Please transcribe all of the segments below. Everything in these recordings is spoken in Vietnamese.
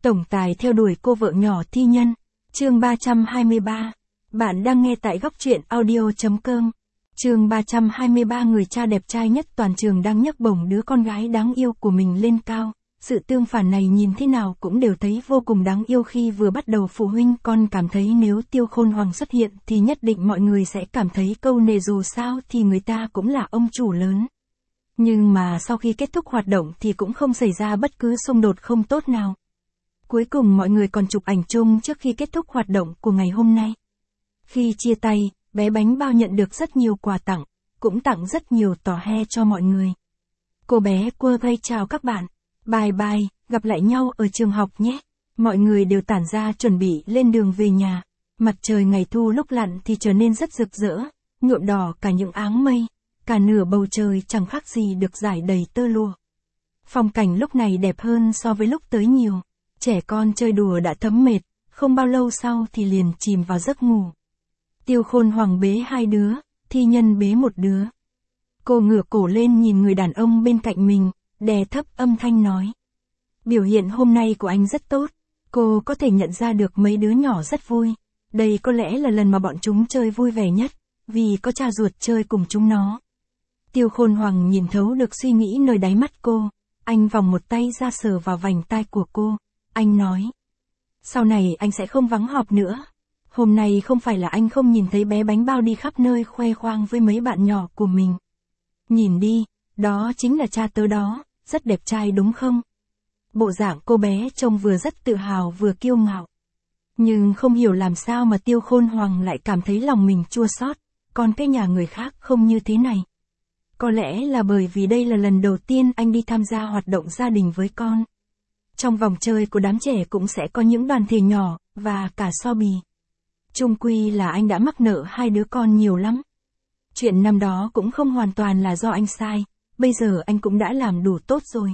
Tổng tài theo đuổi cô vợ nhỏ thi nhân. Chương 323. Bạn đang nghe tại góc truyện audio.com. Chương 323. Người cha đẹp trai nhất toàn trường đang nhấc bổng đứa con gái đáng yêu của mình lên cao. Sự tương phản này nhìn thế nào cũng đều thấy vô cùng đáng yêu. Khi vừa bắt đầu phụ huynh con cảm thấy nếu Tiêu Khôn Hoàng xuất hiện thì nhất định mọi người sẽ cảm thấy câu nệ, dù sao thì người ta cũng là ông chủ lớn. Nhưng mà sau khi kết thúc hoạt động thì cũng không xảy ra bất cứ xung đột không tốt nào. Cuối cùng mọi người còn chụp ảnh chung trước khi kết thúc hoạt động của ngày hôm nay. Khi chia tay, bé bánh bao nhận được rất nhiều quà tặng, cũng tặng rất nhiều tỏ he cho mọi người. Cô bé quơ tay chào các bạn. Bye bye, gặp lại nhau ở trường học nhé. Mọi người đều tản ra chuẩn bị lên đường về nhà. Mặt trời ngày thu lúc lặn thì trở nên rất rực rỡ, nhuộm đỏ cả những áng mây. Cả nửa bầu trời chẳng khác gì được rải đầy tơ lụa. Phong cảnh lúc này đẹp hơn so với lúc tới nhiều. Trẻ con chơi đùa đã thấm mệt, không bao lâu sau thì liền chìm vào giấc ngủ. Tiêu Khôn Hoàng bế hai đứa, thi nhân bế một đứa. Cô ngửa cổ lên nhìn người đàn ông bên cạnh mình, đè thấp âm thanh nói. Biểu hiện hôm nay của anh rất tốt, cô có thể nhận ra được mấy đứa nhỏ rất vui. Đây có lẽ là lần mà bọn chúng chơi vui vẻ nhất, vì có cha ruột chơi cùng chúng nó. Tiêu Khôn Hoàng nhìn thấu được suy nghĩ nơi đáy mắt cô, anh vòng một tay ra sờ vào vành tai của cô, anh nói. Sau này anh sẽ không vắng họp nữa. Hôm nay không phải là anh không nhìn thấy bé bánh bao đi khắp nơi khoe khoang với mấy bạn nhỏ của mình. Nhìn đi, đó chính là cha tớ đó, rất đẹp trai đúng không? Bộ dạng cô bé trông vừa rất tự hào vừa kiêu ngạo. Nhưng không hiểu làm sao mà Tiêu Khôn Hoàng lại cảm thấy lòng mình chua xót, còn cái nhà người khác không như thế này. Có lẽ là bởi vì đây là lần đầu tiên anh đi tham gia hoạt động gia đình với con. Trong vòng chơi của đám trẻ cũng sẽ có những đoàn thể nhỏ, và cả so bì. Chung quy là anh đã mắc nợ hai đứa con nhiều lắm. Chuyện năm đó cũng không hoàn toàn là do anh sai, bây giờ anh cũng đã làm đủ tốt rồi.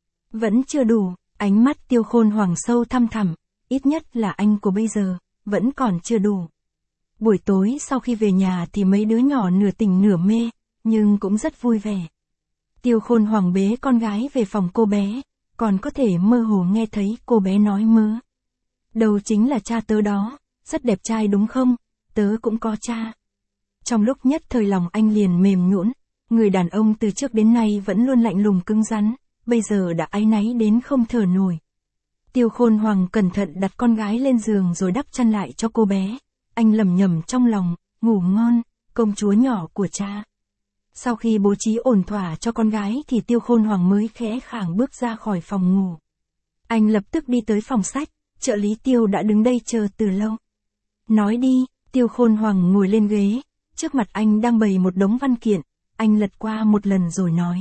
Vẫn chưa đủ, ánh mắt Tiêu Khôn Hoàng sâu thăm thẳm, ít nhất là anh của bây giờ, vẫn còn chưa đủ. Buổi tối sau khi về nhà thì mấy đứa nhỏ nửa tỉnh nửa mê, nhưng cũng rất vui vẻ. Tiêu Khôn Hoàng bế con gái về phòng cô bé, còn có thể mơ hồ nghe thấy cô bé nói mớ. Đâu chính là cha tớ đó, rất đẹp trai đúng không, tớ cũng có cha. Trong lúc nhất thời lòng anh liền mềm nhũn, người đàn ông từ trước đến nay vẫn luôn lạnh lùng cứng rắn, bây giờ đã áy náy đến không thở nổi. Tiêu Khôn Hoàng cẩn thận đặt con gái lên giường rồi đắp chăn lại cho cô bé. Anh lẩm nhẩm trong lòng, ngủ ngon, công chúa nhỏ của cha. Sau khi bố trí ổn thỏa cho con gái thì Tiêu Khôn Hoàng mới khẽ khàng bước ra khỏi phòng ngủ. Anh lập tức đi tới phòng sách, trợ lý Tiêu đã đứng đây chờ từ lâu. Nói đi, Tiêu Khôn Hoàng ngồi lên ghế, trước mặt anh đang bày một đống văn kiện, anh lật qua một lần rồi nói.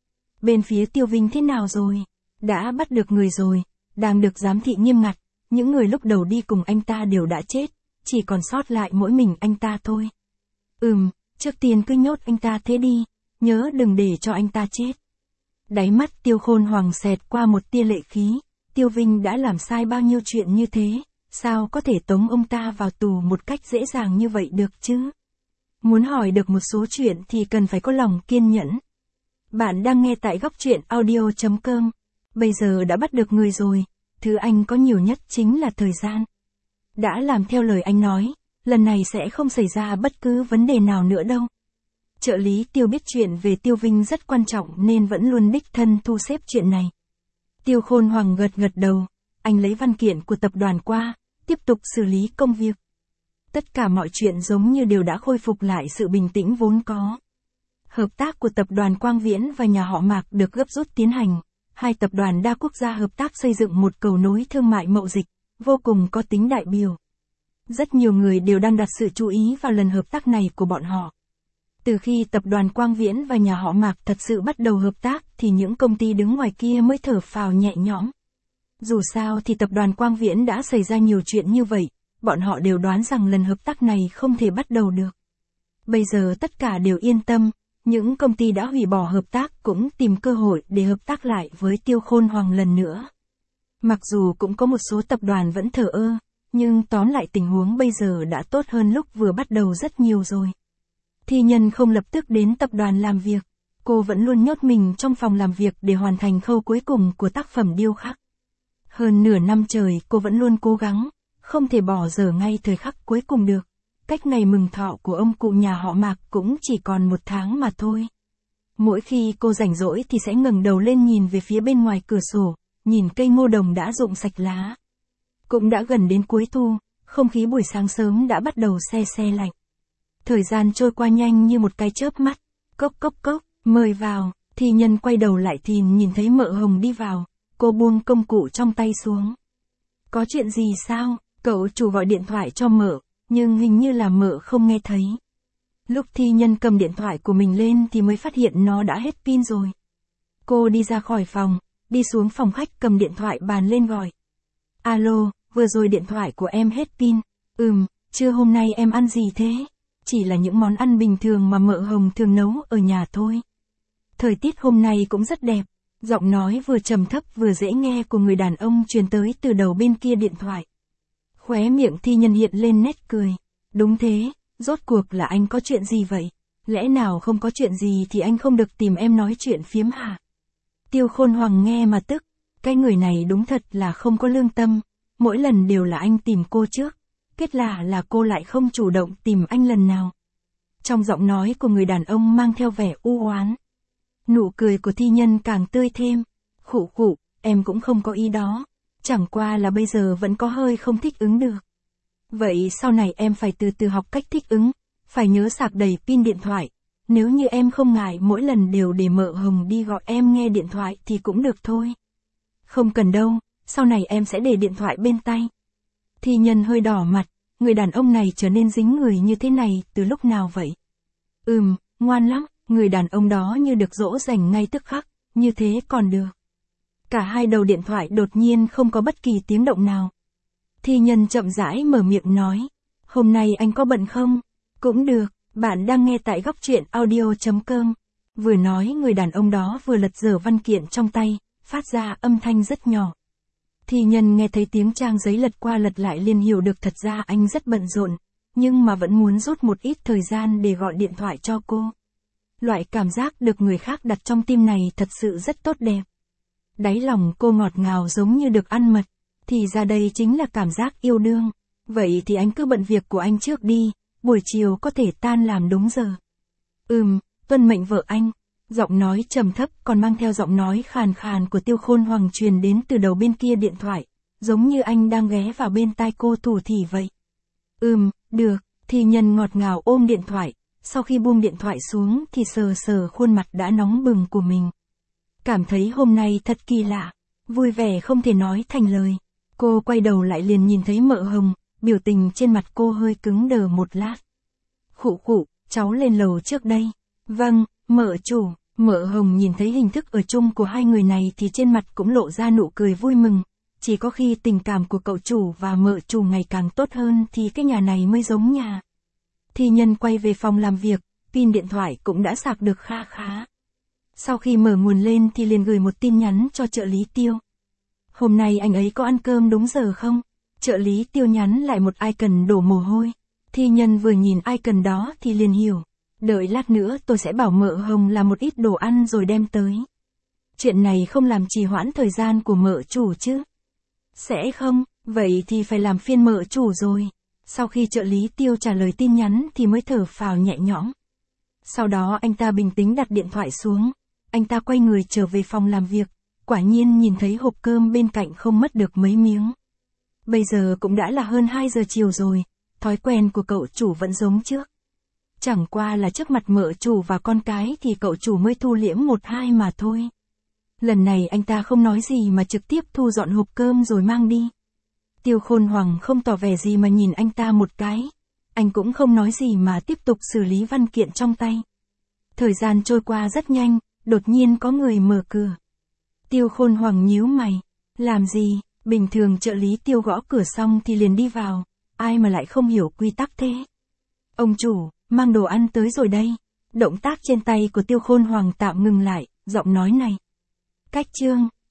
Bên phía Tiêu Vinh thế nào rồi? Đã bắt được người rồi, đang được giám thị nghiêm ngặt, những người lúc đầu đi cùng anh ta đều đã chết, chỉ còn sót lại mỗi mình anh ta thôi. Trước tiên cứ nhốt anh ta thế đi, nhớ đừng để cho anh ta chết. Đáy mắt Tiêu Khôn Hoàng xẹt qua một tia lệ khí, Tiêu Vinh đã làm sai bao nhiêu chuyện như thế, sao có thể tống ông ta vào tù một cách dễ dàng như vậy được chứ? Muốn hỏi được một số chuyện thì cần phải có lòng kiên nhẫn. Bạn đang nghe tại góc truyện audio.com. Bây giờ đã bắt được người rồi, thứ anh có nhiều nhất chính là thời gian. Đã làm theo lời anh nói, lần này sẽ không xảy ra bất cứ vấn đề nào nữa đâu. Trợ lý Tiêu biết chuyện về Tiêu Vinh rất quan trọng nên vẫn luôn đích thân thu xếp chuyện này. Tiêu Khôn Hoàng gật đầu, anh lấy văn kiện của tập đoàn qua, tiếp tục xử lý công việc. Tất cả mọi chuyện giống như đều đã khôi phục lại sự bình tĩnh vốn có. Hợp tác của tập đoàn Quang Viễn và nhà họ Mạc được gấp rút tiến hành. Hai tập đoàn đa quốc gia hợp tác xây dựng một cầu nối thương mại mậu dịch, vô cùng có tính đại biểu. Rất nhiều người đều đang đặt sự chú ý vào lần hợp tác này của bọn họ. Từ khi tập đoàn Quang Viễn và nhà họ Mạc thật sự bắt đầu hợp tác thì những công ty đứng ngoài kia mới thở phào nhẹ nhõm. Dù sao thì tập đoàn Quang Viễn đã xảy ra nhiều chuyện như vậy, bọn họ đều đoán rằng lần hợp tác này không thể bắt đầu được. Bây giờ tất cả đều yên tâm, những công ty đã hủy bỏ hợp tác cũng tìm cơ hội để hợp tác lại với Tiêu Khôn Hoàng lần nữa. Mặc dù cũng có một số tập đoàn vẫn thờ ơ, nhưng tóm lại tình huống bây giờ đã tốt hơn lúc vừa bắt đầu rất nhiều rồi. Thi nhân không lập tức đến tập đoàn làm việc, cô vẫn luôn nhốt mình trong phòng làm việc để hoàn thành khâu cuối cùng của tác phẩm điêu khắc. Hơn nửa năm trời cô vẫn luôn cố gắng, không thể bỏ dở ngay thời khắc cuối cùng được. Cách ngày mừng thọ của ông cụ nhà họ Mạc cũng chỉ còn 1 tháng mà thôi. Mỗi khi cô rảnh rỗi thì sẽ ngẩng đầu lên nhìn về phía bên ngoài cửa sổ, nhìn cây ngô đồng đã rụng sạch lá. Cũng đã gần đến cuối thu, không khí buổi sáng sớm đã bắt đầu se se lạnh. Thời gian trôi qua nhanh như một cái chớp mắt. Cốc cốc cốc, mời vào. Thi Nhân quay đầu lại thì nhìn thấy Mợ Hồng đi vào. Cô buông công cụ trong tay xuống. Có chuyện gì sao? Cậu chủ gọi điện thoại cho Mợ, nhưng hình như là Mợ không nghe thấy. Lúc Thi Nhân cầm điện thoại của mình lên thì mới phát hiện nó đã hết pin rồi. Cô đi ra khỏi phòng, đi xuống phòng khách cầm điện thoại bàn lên gọi. Alo, vừa rồi điện thoại của em hết pin. Trưa hôm nay em ăn gì thế? Chỉ là những món ăn bình thường mà Mợ Hồng thường nấu ở nhà thôi. Thời tiết hôm nay cũng rất đẹp. Giọng nói vừa trầm thấp vừa dễ nghe của người đàn ông truyền tới từ đầu bên kia điện thoại. Khóe miệng Thi Nhân hiện lên nét cười. Đúng thế, rốt cuộc là anh có chuyện gì vậy? Lẽ nào không có chuyện gì thì anh không được tìm em nói chuyện phiếm hả? Tiêu Khôn Hoàng nghe mà tức. Cái người này đúng thật là không có lương tâm. Mỗi lần đều là anh tìm cô trước. Kết là cô lại không chủ động tìm anh lần nào. Trong giọng nói của người đàn ông mang theo vẻ u oán. Nụ cười của Thi Nhân càng tươi thêm. Khụ khụ, em cũng không có ý đó. Chẳng qua là bây giờ vẫn có hơi không thích ứng được. Vậy sau này em phải từ từ học cách thích ứng. Phải nhớ sạc đầy pin điện thoại. Nếu như em không ngại mỗi lần đều để Mợ Hồng đi gọi em nghe điện thoại thì cũng được thôi. Không cần đâu, sau này em sẽ để điện thoại bên tay. Thi Nhân hơi đỏ mặt, người đàn ông này trở nên dính người như thế này từ lúc nào vậy? Ngoan lắm, người đàn ông đó như được dỗ dành ngay tức khắc, như thế còn được. Cả hai đầu điện thoại đột nhiên không có bất kỳ tiếng động nào. Thi Nhân chậm rãi mở miệng nói, hôm nay anh có bận không? Cũng được, bạn đang nghe tại góc truyện audio.com. Vừa nói người đàn ông đó vừa lật dở văn kiện trong tay, phát ra âm thanh rất nhỏ. Thi Nhân nghe thấy tiếng trang giấy lật qua lật lại liền hiểu được thật ra anh rất bận rộn, nhưng mà vẫn muốn rút một ít thời gian để gọi điện thoại cho cô. Loại cảm giác được người khác đặt trong tim này thật sự rất tốt đẹp. Đáy lòng cô ngọt ngào giống như được ăn mật, thì ra đây chính là cảm giác yêu đương. Vậy thì anh cứ bận việc của anh trước đi, buổi chiều có thể tan làm đúng giờ. Tuân mệnh vợ anh. Giọng nói trầm thấp còn mang theo giọng nói khàn khàn của Tiêu Khôn Hoàng truyền đến từ đầu bên kia điện thoại, giống như anh đang ghé vào bên tai cô thủ thỉ vậy. Được, Thi Nhân ngọt ngào ôm điện thoại, sau khi buông điện thoại xuống thì sờ sờ khuôn mặt đã nóng bừng của mình. Cảm thấy hôm nay thật kỳ lạ, vui vẻ không thể nói thành lời. Cô quay đầu lại liền nhìn thấy Mợ Hồng, biểu tình trên mặt cô hơi cứng đờ một lát. Khụ khụ, cháu lên lầu trước đây. Vâng, Mợ chủ. Mợ Hồng nhìn thấy hình thức ở chung của hai người này thì trên mặt cũng lộ ra nụ cười vui mừng. Chỉ có khi tình cảm của cậu chủ và Mợ chủ ngày càng tốt hơn thì cái nhà này mới giống nhà. Thi Nhân quay về phòng làm việc, pin điện thoại cũng đã sạc được kha khá. Sau khi mở nguồn lên thì liền gửi một tin nhắn cho trợ lý Tiêu. Hôm nay anh ấy có ăn cơm đúng giờ không? Trợ lý Tiêu nhắn lại một icon đổ mồ hôi. Thi Nhân vừa nhìn icon đó thì liền hiểu. Đợi lát nữa tôi sẽ bảo Mợ Hồng làm một ít đồ ăn rồi đem tới. Chuyện này không làm trì hoãn thời gian của Mợ chủ chứ? Sẽ không, vậy thì phải làm phiên Mợ chủ rồi. Sau khi trợ lý Tiêu trả lời tin nhắn thì mới thở phào nhẹ nhõm. Sau đó anh ta bình tĩnh đặt điện thoại xuống. Anh ta quay người trở về phòng làm việc. Quả nhiên nhìn thấy hộp cơm bên cạnh không mất được mấy miếng. Bây giờ cũng đã là hơn 2 giờ chiều rồi. Thói quen của cậu chủ vẫn giống trước. Chẳng qua là trước mặt Mợ chủ và con cái thì cậu chủ mới thu liễm 1-2 mà thôi. Lần này anh ta không nói gì mà trực tiếp thu dọn hộp cơm rồi mang đi. Tiêu Khôn Hoàng không tỏ vẻ gì mà nhìn anh ta một cái. Anh cũng không nói gì mà tiếp tục xử lý văn kiện trong tay. Thời gian trôi qua rất nhanh, đột nhiên có người mở cửa. Tiêu Khôn Hoàng nhíu mày. Làm gì? Bình thường trợ lý Tiêu gõ cửa xong thì liền đi vào. Ai mà lại không hiểu quy tắc thế? Ông chủ, mang đồ ăn tới rồi đây. Động tác trên tay của Tiêu Khôn Hoàng tạm ngừng lại, giọng nói này. Cách chương.